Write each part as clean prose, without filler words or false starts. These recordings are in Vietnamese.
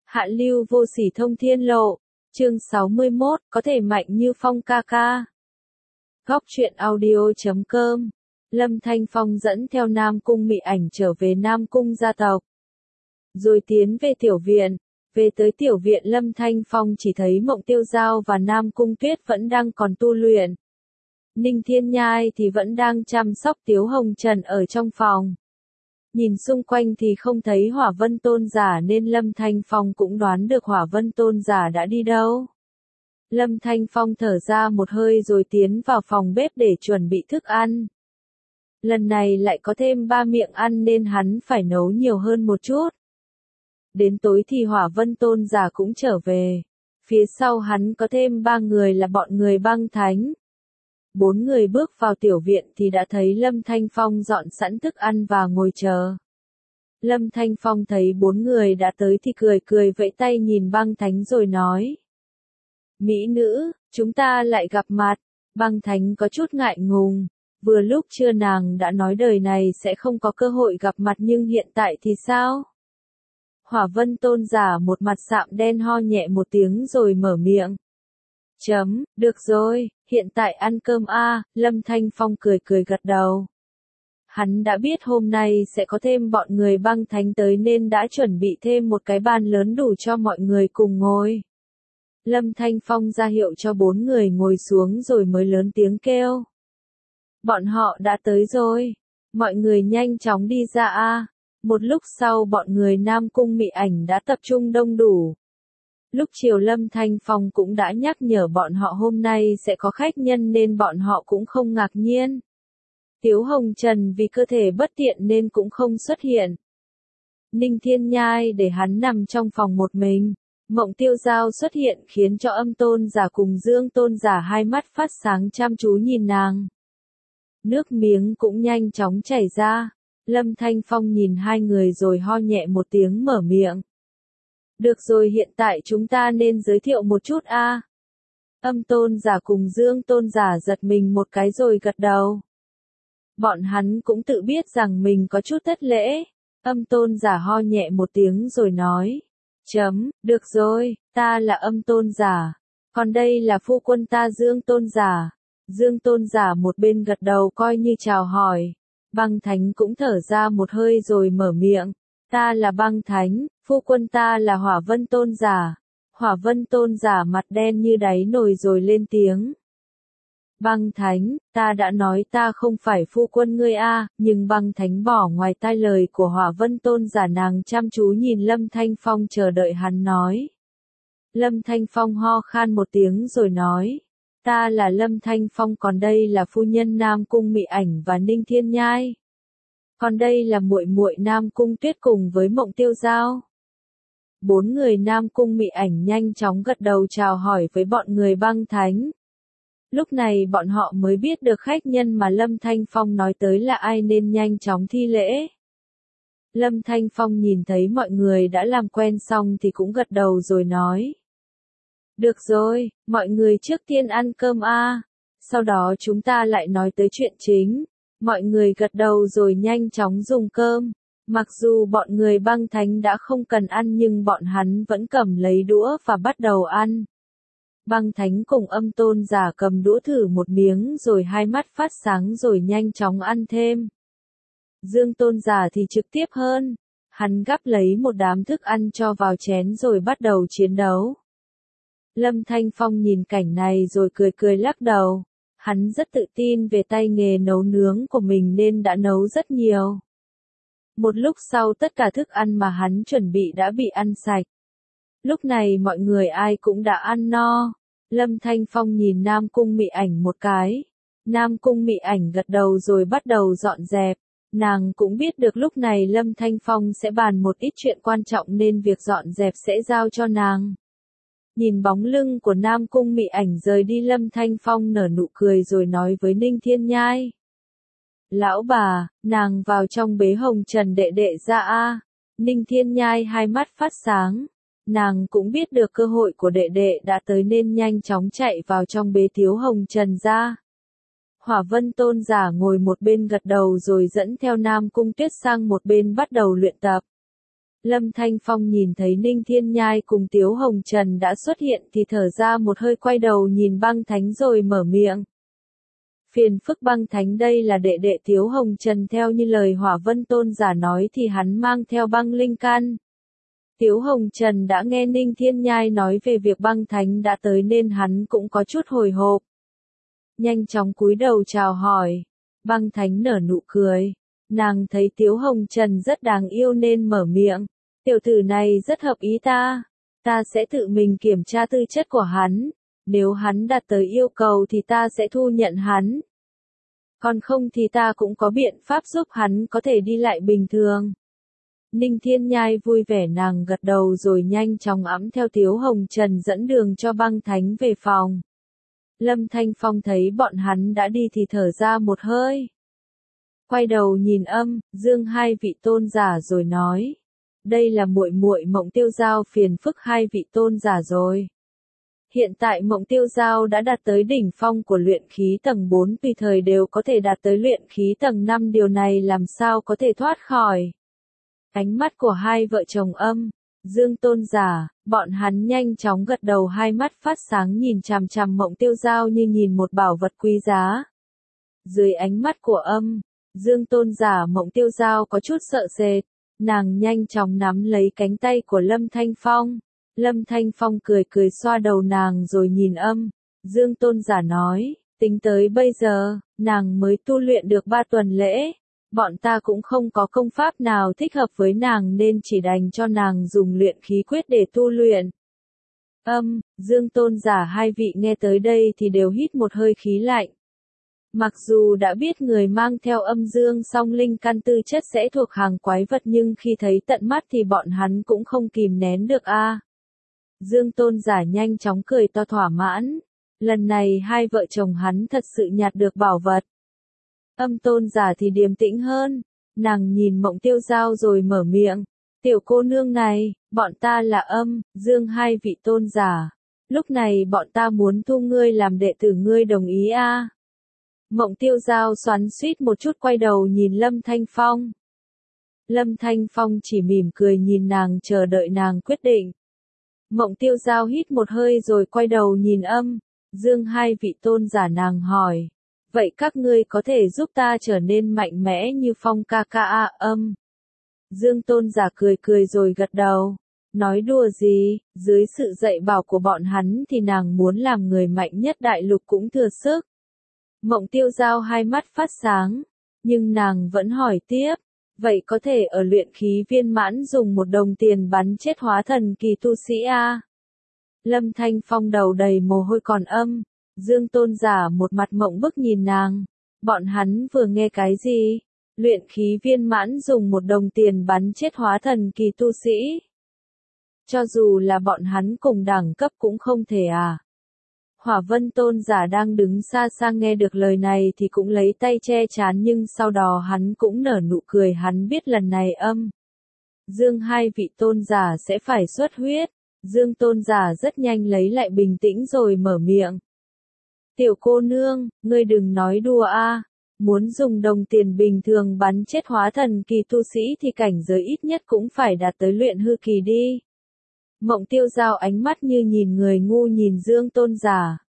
Hạ lưu vô sỉ thông thiên lộ. Chương 61, có thể mạnh như Phong ca ca. Góc truyện audio.com. Lâm Thanh Phong dẫn theo Nam Cung Mị Ảnh trở về Nam Cung gia tộc. Rồi tiến về tiểu viện. Về tới tiểu viện Lâm Thanh Phong chỉ thấy Mộng Tiêu Giao và Nam Cung Tuyết vẫn đang còn tu luyện. Ninh Thiên Nhai thì vẫn đang chăm sóc Tiếu Hồng Trần ở trong phòng. Nhìn xung quanh thì không thấy Hỏa Vân Tôn giả nên Lâm Thanh Phong cũng đoán được Hỏa Vân Tôn giả đã đi đâu. Lâm Thanh Phong thở ra một hơi rồi tiến vào phòng bếp để chuẩn bị thức ăn. Lần này lại có thêm 3 miệng ăn nên hắn phải nấu nhiều hơn một chút. Đến tối thì Hỏa Vân Tôn giả cũng trở về. Phía sau hắn có thêm 3 người là bọn người Băng Thánh. 4 người bước vào tiểu viện thì đã thấy Lâm Thanh Phong dọn sẵn thức ăn và ngồi chờ. Lâm Thanh Phong thấy 4 người đã tới thì cười cười vẫy tay nhìn Băng Thánh rồi nói. Mỹ nữ, chúng ta lại gặp mặt. Băng Thánh có chút ngại ngùng. Vừa lúc trưa nàng đã nói đời này sẽ không có cơ hội gặp mặt nhưng hiện tại thì sao? Hỏa Vân Tôn giả một mặt sạm đen ho nhẹ một tiếng rồi mở miệng. Được rồi, hiện tại ăn cơm a. Lâm Thanh Phong cười cười gật đầu. Hắn đã biết hôm nay sẽ có thêm bọn người Băng Thánh tới nên đã chuẩn bị thêm một cái bàn lớn đủ cho mọi người cùng ngồi. Lâm Thanh Phong ra hiệu cho 4 người ngồi xuống rồi mới lớn tiếng kêu. Bọn họ đã tới rồi, mọi người nhanh chóng đi ra a. Một lúc sau bọn người Nam Cung Mị Ảnh đã tập trung đông đủ. Lúc chiều Lâm Thanh Phong cũng đã nhắc nhở bọn họ hôm nay sẽ có khách nhân nên bọn họ cũng không ngạc nhiên. Tiếu Hồng Trần vì cơ thể bất tiện nên cũng không xuất hiện. Ninh Thiên Nhai để hắn nằm trong phòng một mình. Mộng Tiêu Giao xuất hiện khiến cho Âm Tôn giả cùng Dương Tôn giả hai mắt phát sáng chăm chú nhìn nàng. Nước miếng cũng nhanh chóng chảy ra. Lâm Thanh Phong nhìn hai người rồi ho nhẹ một tiếng mở miệng. Được rồi, hiện tại chúng ta nên giới thiệu một chút a. Âm Tôn giả cùng Dương Tôn giả giật mình một cái rồi gật đầu. Bọn hắn cũng tự biết rằng mình có chút thất lễ. Âm Tôn giả ho nhẹ một tiếng rồi nói. Được rồi, ta là Âm Tôn giả. Còn đây là phu quân ta Dương Tôn giả. Dương Tôn giả một bên gật đầu coi như chào hỏi. Băng Thánh cũng thở ra một hơi rồi mở miệng. Ta là Băng Thánh, phu quân ta là Hỏa Vân Tôn giả. Hỏa Vân Tôn giả mặt đen như đáy nồi rồi lên tiếng. Băng Thánh, ta đã nói ta không phải phu quân ngươi a, nhưng Băng Thánh bỏ ngoài tai lời của Hỏa Vân Tôn giả, nàng chăm chú nhìn Lâm Thanh Phong chờ đợi hắn nói. Lâm Thanh Phong ho khan một tiếng rồi nói. Ta là Lâm Thanh Phong, còn đây là phu nhân Nam Cung Mị Ảnh và Ninh Thiên Nhai. Còn đây là muội muội Nam Cung Tuyết cùng với Mộng Tiêu Giao. 4 người Nam Cung Mị Ảnh nhanh chóng gật đầu chào hỏi với bọn người Băng Thánh. Lúc này bọn họ mới biết được khách nhân mà Lâm Thanh Phong nói tới là ai nên nhanh chóng thi lễ. Lâm Thanh Phong nhìn thấy mọi người đã làm quen xong thì cũng gật đầu rồi nói. Được rồi, mọi người trước tiên ăn cơm a. Sau đó chúng ta lại nói tới chuyện chính. Mọi người gật đầu rồi nhanh chóng dùng cơm. Mặc dù bọn người Băng Thánh đã không cần ăn nhưng bọn hắn vẫn cầm lấy đũa và bắt đầu ăn. Băng Thánh cùng Âm Tôn giả cầm đũa thử một miếng rồi hai mắt phát sáng rồi nhanh chóng ăn thêm. Dương Tôn giả thì trực tiếp hơn. Hắn gắp lấy một đám thức ăn cho vào chén rồi bắt đầu chiến đấu. Lâm Thanh Phong nhìn cảnh này rồi cười cười lắc đầu. Hắn rất tự tin về tay nghề nấu nướng của mình nên đã nấu rất nhiều. Một lúc sau tất cả thức ăn mà hắn chuẩn bị đã bị ăn sạch. Lúc này mọi người ai cũng đã ăn no. Lâm Thanh Phong nhìn Nam Cung Mị Ảnh một cái. Nam Cung Mị Ảnh gật đầu rồi bắt đầu dọn dẹp. Nàng cũng biết được lúc này Lâm Thanh Phong sẽ bàn một ít chuyện quan trọng nên việc dọn dẹp sẽ giao cho nàng. Nhìn bóng lưng của Nam Cung Mị Ảnh rời đi, Lâm Thanh Phong nở nụ cười rồi nói với Ninh Thiên Nhai. Lão bà, nàng vào trong bế Hồng Trần đệ đệ ra a. Ninh Thiên Nhai hai mắt phát sáng. Nàng cũng biết được cơ hội của đệ đệ đã tới nên nhanh chóng chạy vào trong bế Tiếu Hồng Trần ra. Hỏa Vân Tôn giả ngồi một bên gật đầu rồi dẫn theo Nam Cung Tuyết sang một bên bắt đầu luyện tập. Lâm Thanh Phong nhìn thấy Ninh Thiên Nhai cùng Tiếu Hồng Trần đã xuất hiện thì thở ra một hơi, quay đầu nhìn Băng Thánh rồi mở miệng. Phiền phức Băng Thánh, đây là đệ đệ Tiếu Hồng Trần, theo như lời Hỏa Vân Tôn giả nói thì hắn mang theo băng linh căn. Tiếu Hồng Trần đã nghe Ninh Thiên Nhai nói về việc Băng Thánh đã tới nên hắn cũng có chút hồi hộp. Nhanh chóng cúi đầu chào hỏi. Băng Thánh nở nụ cười. Nàng thấy Tiếu Hồng Trần rất đáng yêu nên mở miệng. Tiểu tử này rất hợp ý ta. Ta sẽ tự mình kiểm tra tư chất của hắn. Nếu hắn đạt tới yêu cầu thì ta sẽ thu nhận hắn. Còn không thì ta cũng có biện pháp giúp hắn có thể đi lại bình thường. Ninh Thiên Nhai vui vẻ, nàng gật đầu rồi nhanh chóng ẵm theo Tiếu Hồng Trần dẫn đường cho Băng Thánh về phòng. Lâm Thanh Phong thấy bọn hắn đã đi thì thở ra một hơi. Quay đầu nhìn Âm, Dương hai vị tôn giả rồi nói. Đây là muội muội Mộng Tiêu Giao, phiền phức hai vị tôn giả rồi. Hiện tại Mộng Tiêu Giao đã đạt tới đỉnh phong của luyện khí tầng 4, tùy thời đều có thể đạt tới luyện khí tầng 5, điều này làm sao có thể thoát khỏi. Ánh mắt của hai vợ chồng Âm, Dương tôn giả, bọn hắn nhanh chóng gật đầu, hai mắt phát sáng nhìn chằm chằm Mộng Tiêu Giao như nhìn một bảo vật quý giá. Dưới ánh mắt của Âm, Dương tôn giả, Mộng Tiêu Giao có chút sợ sệt, nàng nhanh chóng nắm lấy cánh tay của Lâm Thanh Phong. Lâm Thanh Phong cười cười xoa đầu nàng rồi nhìn Âm, Dương tôn giả nói, tính tới bây giờ, nàng mới tu luyện được 3 tuần lễ. Bọn ta cũng không có công pháp nào thích hợp với nàng nên chỉ đành cho nàng dùng luyện khí quyết để tu luyện. Âm, Dương tôn giả hai vị nghe tới đây thì đều hít một hơi khí lạnh. Mặc dù đã biết người mang theo âm dương song linh căn tư chất sẽ thuộc hàng quái vật nhưng khi thấy tận mắt thì bọn hắn cũng không kìm nén được a. Dương tôn giả nhanh chóng cười to thỏa mãn. Lần này hai vợ chồng hắn thật sự nhặt được bảo vật. Âm tôn giả thì điềm tĩnh hơn. Nàng nhìn Mộng Tiêu Giao rồi mở miệng. Tiểu cô nương này, bọn ta là Âm, Dương hai vị tôn giả. Lúc này bọn ta muốn thu ngươi làm đệ tử, ngươi đồng ý a? Mộng Tiêu Giao xoắn xuýt một chút, quay đầu nhìn Lâm Thanh Phong. Lâm Thanh Phong chỉ mỉm cười nhìn nàng, chờ đợi nàng quyết định. Mộng Tiêu Giao hít một hơi rồi quay đầu nhìn Âm, Dương hai vị tôn giả, nàng hỏi. Vậy các ngươi có thể giúp ta trở nên mạnh mẽ như Phong ca ca a? Âm, Dương tôn giả cười cười rồi gật đầu. Nói đùa gì, dưới sự dạy bảo của bọn hắn thì nàng muốn làm người mạnh nhất đại lục cũng thừa sức. Mộng Tiêu Giao hai mắt phát sáng, nhưng nàng vẫn hỏi tiếp. Vậy có thể ở luyện khí viên mãn dùng 1 đồng tiền bắn chết hóa thần kỳ tu sĩ a? Lâm Thanh Phong đầu đầy mồ hôi, còn Âm, Dương tôn giả một mặt mộng bức nhìn nàng. Bọn hắn vừa nghe cái gì? Luyện khí viên mãn dùng 1 đồng tiền bắn chết hóa thần kỳ tu sĩ? Cho dù là bọn hắn cùng đẳng cấp cũng không thể à? Hỏa Vân tôn giả đang đứng xa xa nghe được lời này thì cũng lấy tay che trán, nhưng sau đó hắn cũng nở nụ cười, hắn biết lần này Âm, Dương hai vị tôn giả sẽ phải xuất huyết. Dương tôn giả rất nhanh lấy lại bình tĩnh rồi mở miệng. Tiểu cô nương, ngươi đừng nói đùa a. Muốn dùng đồng tiền bình thường bắn chết hóa thần kỳ tu sĩ thì cảnh giới ít nhất cũng phải đạt tới luyện hư kỳ đi. Mộng Tiêu Giao ánh mắt như nhìn người ngu nhìn Dương tôn giả.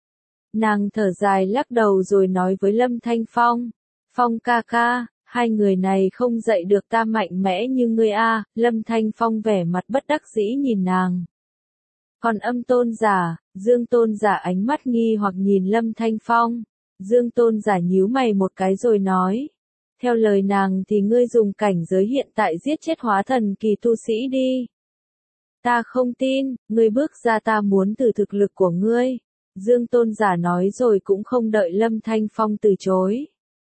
Nàng thở dài lắc đầu rồi nói với Lâm Thanh Phong. Phong ca ca, hai người này không dạy được ta mạnh mẽ như ngươi a. Lâm Thanh Phong vẻ mặt bất đắc dĩ nhìn nàng. Còn Âm tôn giả, Dương tôn giả ánh mắt nghi hoặc nhìn Lâm Thanh Phong. Dương tôn giả nhíu mày một cái rồi nói. Theo lời nàng thì ngươi dùng cảnh giới hiện tại giết chết hóa thần kỳ tu sĩ đi. Ta không tin, ngươi bước ra, ta muốn thử thực lực của ngươi. Dương tôn giả nói rồi cũng không đợi Lâm Thanh Phong từ chối.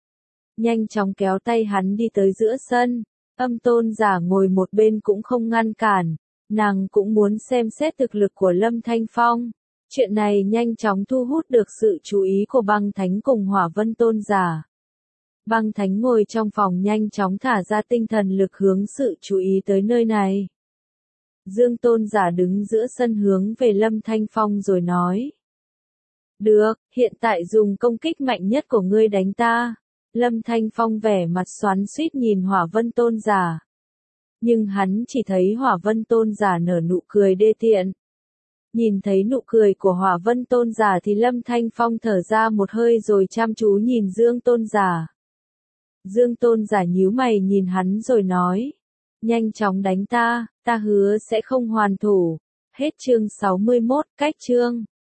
Nhanh chóng kéo tay hắn đi tới giữa sân. Âm tôn giả ngồi một bên cũng không ngăn cản. Nàng cũng muốn xem xét thực lực của Lâm Thanh Phong. Chuyện này nhanh chóng thu hút được sự chú ý của Băng Thánh cùng Hỏa Vân tôn giả. Băng Thánh ngồi trong phòng nhanh chóng thả ra tinh thần lực hướng sự chú ý tới nơi này. Dương tôn giả đứng giữa sân hướng về Lâm Thanh Phong rồi nói. Được, hiện tại dùng công kích mạnh nhất của ngươi đánh ta. Lâm Thanh Phong vẻ mặt xoắn xuýt nhìn Hỏa Vân tôn giả. Nhưng hắn chỉ thấy Hỏa Vân Tôn giả nở nụ cười đê tiện. Nhìn thấy nụ cười của Hỏa Vân Tôn giả thì Lâm Thanh Phong thở ra một hơi rồi chăm chú nhìn Dương Tôn giả. Dương Tôn giả nhíu mày nhìn hắn rồi nói. Nhanh chóng đánh ta hứa sẽ không hoàn thủ. Hết chương 61, cách chương.